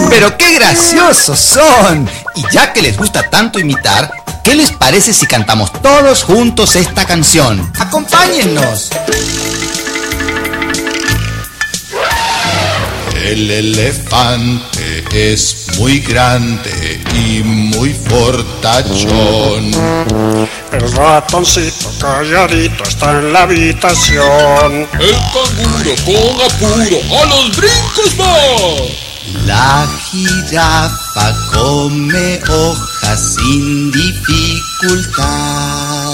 Pero qué graciosos son. Y ya que les gusta tanto imitar, ¿qué les parece si cantamos todos juntos esta canción? ¡Acompáñennos! El elefante es muy grande y muy fortachón. El ratoncito calladito está en la habitación. El canguro con apuro a los brincos va. La jirafa come hojas sin dificultad.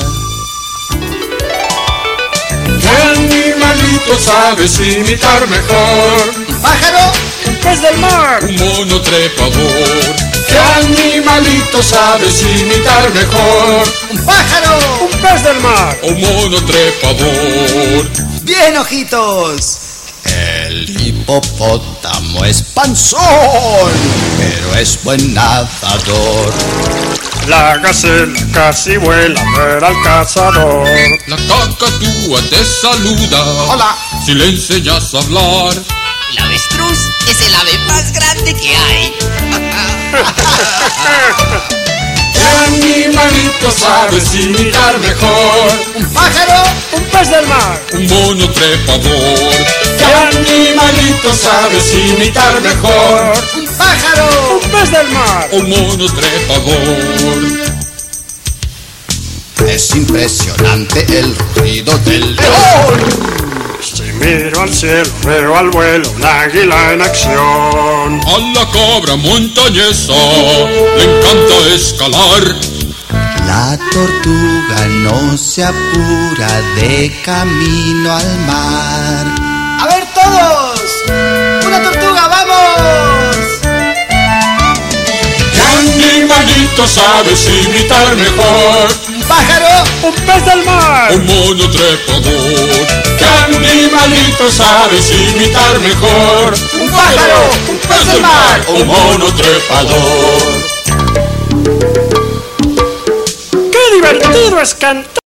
¿Qué animalito sabes imitar mejor? ¿Un pájaro? ¡Un pez del mar! Un mono trepador. ¿Qué animalito sabes imitar mejor? ¡Un pájaro! ¡Un pez del mar! Un mono trepador. ¡Bien, ojitos! El hipopótamo es panzón, pero es buen nadador. La gacela casi vuela a ver al cazador. La cacatúa te saluda. Hola. Si le enseñas a hablar. El avestruz es el ave más grande que hay. ¿Qué animalito sabes imitar mejor? ¿Un pájaro? ¡Un pez del mar! Un mono trepador. ¿Qué animalito sabes imitar mejor? ¡Un pájaro! ¡Un pez del mar! Un mono trepador. Es impresionante el ruido del león. Si miro al cielo, veo al vuelo un águila en acción. A la cabra montañesa le encanta escalar. La tortuga no se apura de camino al mar. ¡A ver todos! ¡Una tortuga, vamos! ¿Qué animalito sabes imitar mejor? ¿Un pájaro? ¡Un pez del mar! Un mono trepador. ¿Qué animalito sabes imitar mejor? ¡Un pájaro! ¡Un pez del mar! Un mono trepador. ¡Qué divertido es cantar!